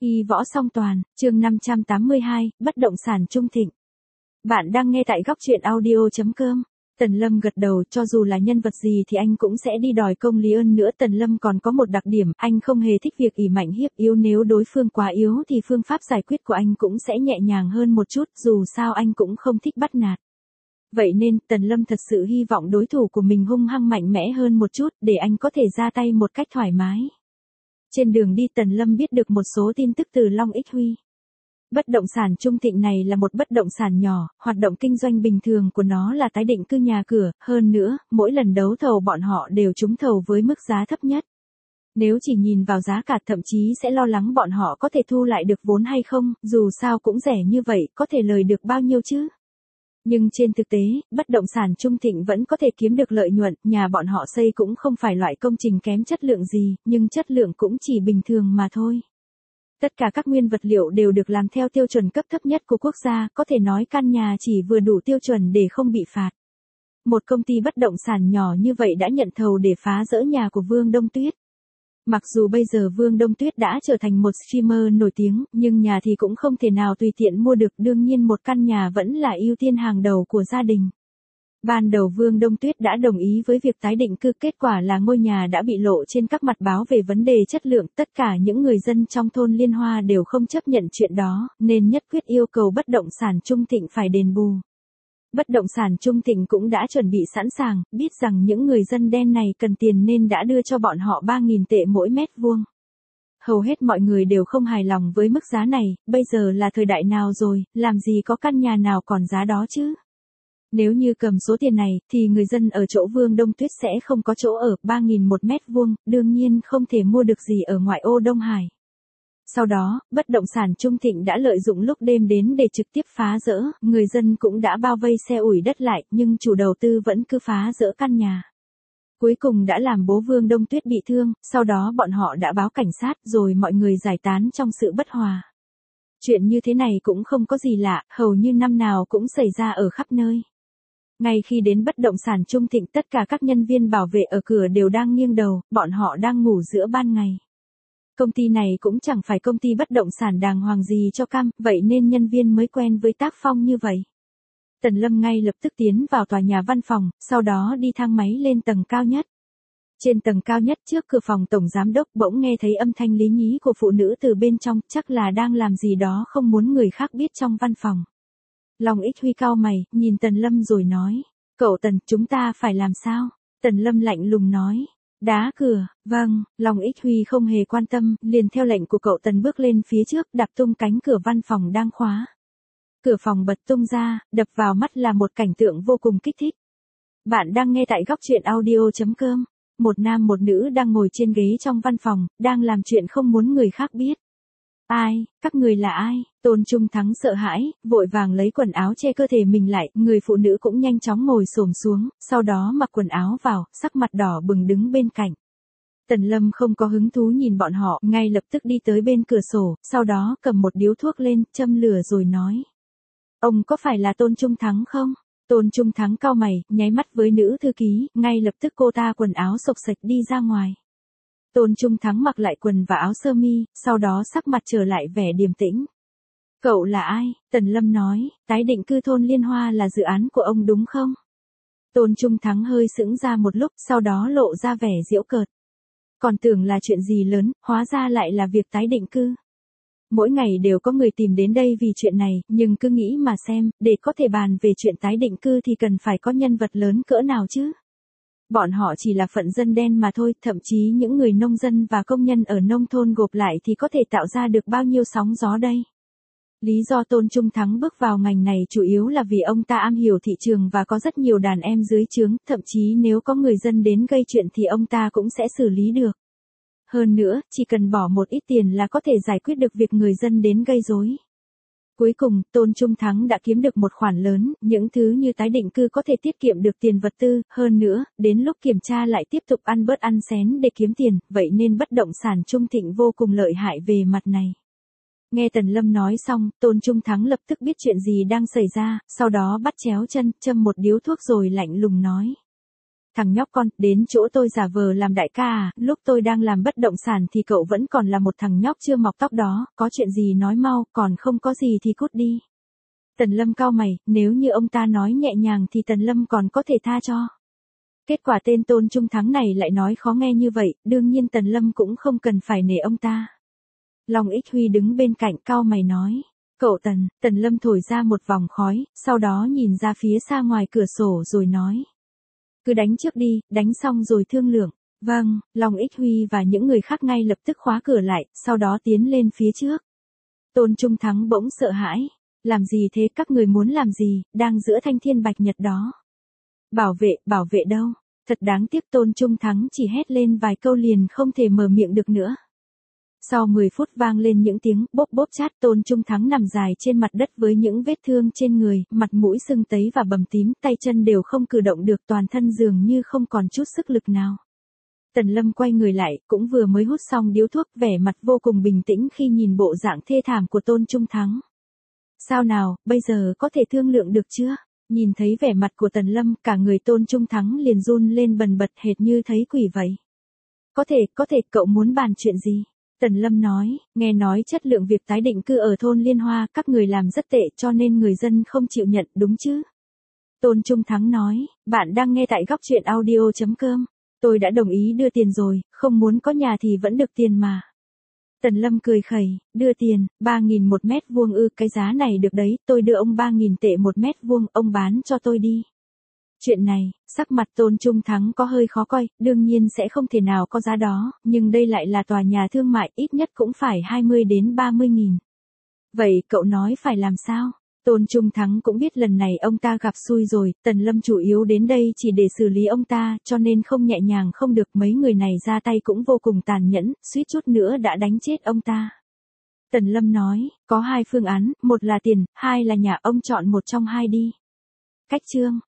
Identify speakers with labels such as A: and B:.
A: Y võ song toàn, chương 582, bất động sản trung thịnh. Bạn đang nghe tại góc truyện audio.com. Tần Lâm gật đầu, cho dù là nhân vật gì thì anh cũng sẽ đi đòi công lý ơn nữa. Tần Lâm còn có một đặc điểm, anh không hề thích việc ỷ mạnh hiếp yếu, nếu đối phương quá yếu thì phương pháp giải quyết của anh cũng sẽ nhẹ nhàng hơn một chút, dù sao anh cũng không thích bắt nạt. Vậy nên, Tần Lâm thật sự hy vọng đối thủ của mình hung hăng mạnh mẽ hơn một chút, để anh có thể ra tay một cách thoải mái. Trên đường đi Tần Lâm biết được một số tin tức từ Long Ích Huy. Bất động sản trung thịnh này là một bất động sản nhỏ, hoạt động kinh doanh bình thường của nó là tái định cư nhà cửa, hơn nữa, mỗi lần đấu thầu bọn họ đều trúng thầu với mức giá thấp nhất. Nếu chỉ nhìn vào giá cả thậm chí sẽ lo lắng bọn họ có thể thu lại được vốn hay không, dù sao cũng rẻ như vậy, có thể lời được bao nhiêu chứ? Nhưng trên thực tế, bất động sản trung thịnh vẫn có thể kiếm được lợi nhuận, nhà bọn họ xây cũng không phải loại công trình kém chất lượng gì, nhưng chất lượng cũng chỉ bình thường mà thôi. Tất cả các nguyên vật liệu đều được làm theo tiêu chuẩn cấp thấp nhất của quốc gia, có thể nói căn nhà chỉ vừa đủ tiêu chuẩn để không bị phạt. Một công ty bất động sản nhỏ như vậy đã nhận thầu để phá dỡ nhà của Vương Đông Tuyết. Mặc dù bây giờ Vương Đông Tuyết đã trở thành một streamer nổi tiếng, nhưng nhà thì cũng không thể nào tùy tiện mua được, đương nhiên một căn nhà vẫn là ưu tiên hàng đầu của gia đình. Ban đầu Vương Đông Tuyết đã đồng ý với việc tái định cư, kết quả là ngôi nhà đã bị lộ trên các mặt báo về vấn đề chất lượng, tất cả những người dân trong thôn Liên Hoa đều không chấp nhận chuyện đó, nên nhất quyết yêu cầu bất động sản trung thịnh phải đền bù. Bất động sản trung thịnh cũng đã chuẩn bị sẵn sàng, biết rằng những người dân đen này cần tiền nên đã đưa cho bọn họ 3.000 tệ mỗi mét vuông. Hầu hết mọi người đều không hài lòng với mức giá này, bây giờ là thời đại nào rồi, làm gì có căn nhà nào còn giá đó chứ? Nếu như cầm số tiền này, thì người dân ở chỗ Vương Đông Tuyết sẽ không có chỗ ở, 3.000 một mét vuông, đương nhiên không thể mua được gì ở ngoại ô Đông Hải. Sau đó, bất động sản trung thịnh đã lợi dụng lúc đêm đến để trực tiếp phá rỡ, người dân cũng đã bao vây xe ủi đất lại, nhưng chủ đầu tư vẫn cứ phá rỡ căn nhà. Cuối cùng đã làm bố Vương Đông Tuyết bị thương, sau đó bọn họ đã báo cảnh sát rồi mọi người giải tán trong sự bất hòa. Chuyện như thế này cũng không có gì lạ, hầu như năm nào cũng xảy ra ở khắp nơi. Ngay khi đến bất động sản trung thịnh, tất cả các nhân viên bảo vệ ở cửa đều đang nghiêng đầu, bọn họ đang ngủ giữa ban ngày. Công ty này cũng chẳng phải công ty bất động sản đàng hoàng gì cho cam, vậy nên nhân viên mới quen với tác phong như vậy. Tần Lâm ngay lập tức tiến vào tòa nhà văn phòng, sau đó đi thang máy lên tầng cao nhất. Trên tầng cao nhất trước cửa phòng tổng giám đốc bỗng nghe thấy âm thanh lý nhí của phụ nữ từ bên trong, chắc là đang làm gì đó không muốn người khác biết trong văn phòng. Long Ích Huy cau mày, nhìn Tần Lâm rồi nói, cậu Tần, chúng ta phải làm sao? Tần Lâm lạnh lùng nói, đá cửa, vâng. Long Ích Huy không hề quan tâm, liền theo lệnh của cậu Tần bước lên phía trước, đạp tung cánh cửa văn phòng đang khóa. Cửa phòng bật tung ra, đập vào mắt là một cảnh tượng vô cùng kích thích. Bạn đang nghe tại góc truyện audio.com. Một nam một nữ đang ngồi trên ghế trong văn phòng, đang làm chuyện không muốn người khác biết. Ai, các người là ai? Tôn Trung Thắng sợ hãi, vội vàng lấy quần áo che cơ thể mình lại, người phụ nữ cũng nhanh chóng ngồi xổm xuống, sau đó mặc quần áo vào, sắc mặt đỏ bừng đứng bên cạnh. Tần Lâm không có hứng thú nhìn bọn họ, ngay lập tức đi tới bên cửa sổ, sau đó cầm một điếu thuốc lên, châm lửa rồi nói. Ông có phải là Tôn Trung Thắng không? Tôn Trung Thắng cau mày, nháy mắt với nữ thư ký, ngay lập tức cô ta quần áo xộc xệch đi ra ngoài. Tôn Trung Thắng mặc lại quần và áo sơ mi, sau đó sắc mặt trở lại vẻ điềm tĩnh. Cậu là ai? Tần Lâm nói, tái định cư thôn Liên Hoa là dự án của ông đúng không? Tôn Trung Thắng hơi sững ra một lúc, sau đó lộ ra vẻ giễu cợt. Còn tưởng là chuyện gì lớn, hóa ra lại là việc tái định cư. Mỗi ngày đều có người tìm đến đây vì chuyện này, nhưng cứ nghĩ mà xem, để có thể bàn về chuyện tái định cư thì cần phải có nhân vật lớn cỡ nào chứ? Bọn họ chỉ là phận dân đen mà thôi, thậm chí những người nông dân và công nhân ở nông thôn gộp lại thì có thể tạo ra được bao nhiêu sóng gió đây. Lý do Tôn Trung Thắng bước vào ngành này chủ yếu là vì ông ta am hiểu thị trường và có rất nhiều đàn em dưới trướng, thậm chí nếu có người dân đến gây chuyện thì ông ta cũng sẽ xử lý được. Hơn nữa, chỉ cần bỏ một ít tiền là có thể giải quyết được việc người dân đến gây rối. Cuối cùng, Tôn Trung Thắng đã kiếm được một khoản lớn, những thứ như tái định cư có thể tiết kiệm được tiền vật tư, hơn nữa, đến lúc kiểm tra lại tiếp tục ăn bớt ăn xén để kiếm tiền, vậy nên bất động sản trung thịnh vô cùng lợi hại về mặt này. Nghe Tần Lâm nói xong, Tôn Trung Thắng lập tức biết chuyện gì đang xảy ra, sau đó bắt chéo chân, châm một điếu thuốc rồi lạnh lùng nói. thằng nhóc con, đến chỗ tôi giả vờ làm đại ca à, lúc tôi đang làm bất động sản thì cậu vẫn còn là một thằng nhóc chưa mọc tóc đó, có chuyện gì nói mau, còn không có gì thì cút đi. Tần Lâm cau mày, nếu như ông ta nói nhẹ nhàng thì Tần Lâm còn có thể tha cho. Kết quả tên Tôn Trung Thắng này lại nói khó nghe như vậy, đương nhiên Tần Lâm cũng không cần phải nể ông ta. Long Ích Huy đứng bên cạnh cau mày nói. Cậu Tần Lâm thổi ra một vòng khói, sau đó nhìn ra phía xa ngoài cửa sổ rồi nói. Cứ đánh trước đi, đánh xong rồi thương lượng. Vâng, Long Ích Huy và những người khác ngay lập tức khóa cửa lại, sau đó tiến lên phía trước. Tôn Trung Thắng bỗng sợ hãi. Làm gì thế, các người muốn làm gì, đang giữa thanh thiên bạch nhật đó. Bảo vệ đâu? Thật đáng tiếc, Tôn Trung Thắng chỉ hét lên vài câu liền không thể mở miệng được nữa. Sau 10 phút vang lên những tiếng bốp bốp chát, Tôn Trung Thắng nằm dài trên mặt đất với những vết thương trên người, mặt mũi sưng tấy và bầm tím, tay chân đều không cử động được, toàn thân dường như không còn chút sức lực nào. Tần Lâm quay người lại, cũng vừa mới hút xong điếu thuốc, vẻ mặt vô cùng bình tĩnh khi nhìn bộ dạng thê thảm của Tôn Trung Thắng. Sao nào, bây giờ có thể thương lượng được chưa? Nhìn thấy vẻ mặt của Tần Lâm, cả người Tôn Trung Thắng liền run lên bần bật hệt như thấy quỷ vậy. Có thể, cậu muốn bàn chuyện gì? Tần Lâm nói, nghe nói chất lượng việc tái định cư ở thôn Liên Hoa các người làm rất tệ cho nên người dân không chịu nhận, đúng chứ? Tôn Trung Thắng nói, bạn đang nghe tại góc truyện audio.com. Tôi đã đồng ý đưa tiền rồi, không muốn có nhà thì vẫn được tiền mà. Tần Lâm cười khẩy, đưa tiền, 3.000 một mét vuông ư, cái giá này được đấy, tôi đưa ông 3.000 tệ một mét vuông, ông bán cho tôi đi. Chuyện này, sắc mặt Tôn Trung Thắng có hơi khó coi, đương nhiên sẽ không thể nào có giá đó, nhưng đây lại là tòa nhà thương mại, ít nhất cũng phải 20 đến 30.000. Vậy cậu nói phải làm sao? Tôn Trung Thắng cũng biết lần này ông ta gặp xui rồi, Tần Lâm chủ yếu đến đây chỉ để xử lý ông ta, cho nên không nhẹ nhàng không được, mấy người này ra tay cũng vô cùng tàn nhẫn, suýt chút nữa đã đánh chết ông ta. Tần Lâm nói, có hai phương án, một là tiền, hai là nhà, ông chọn một trong hai đi. Cách chương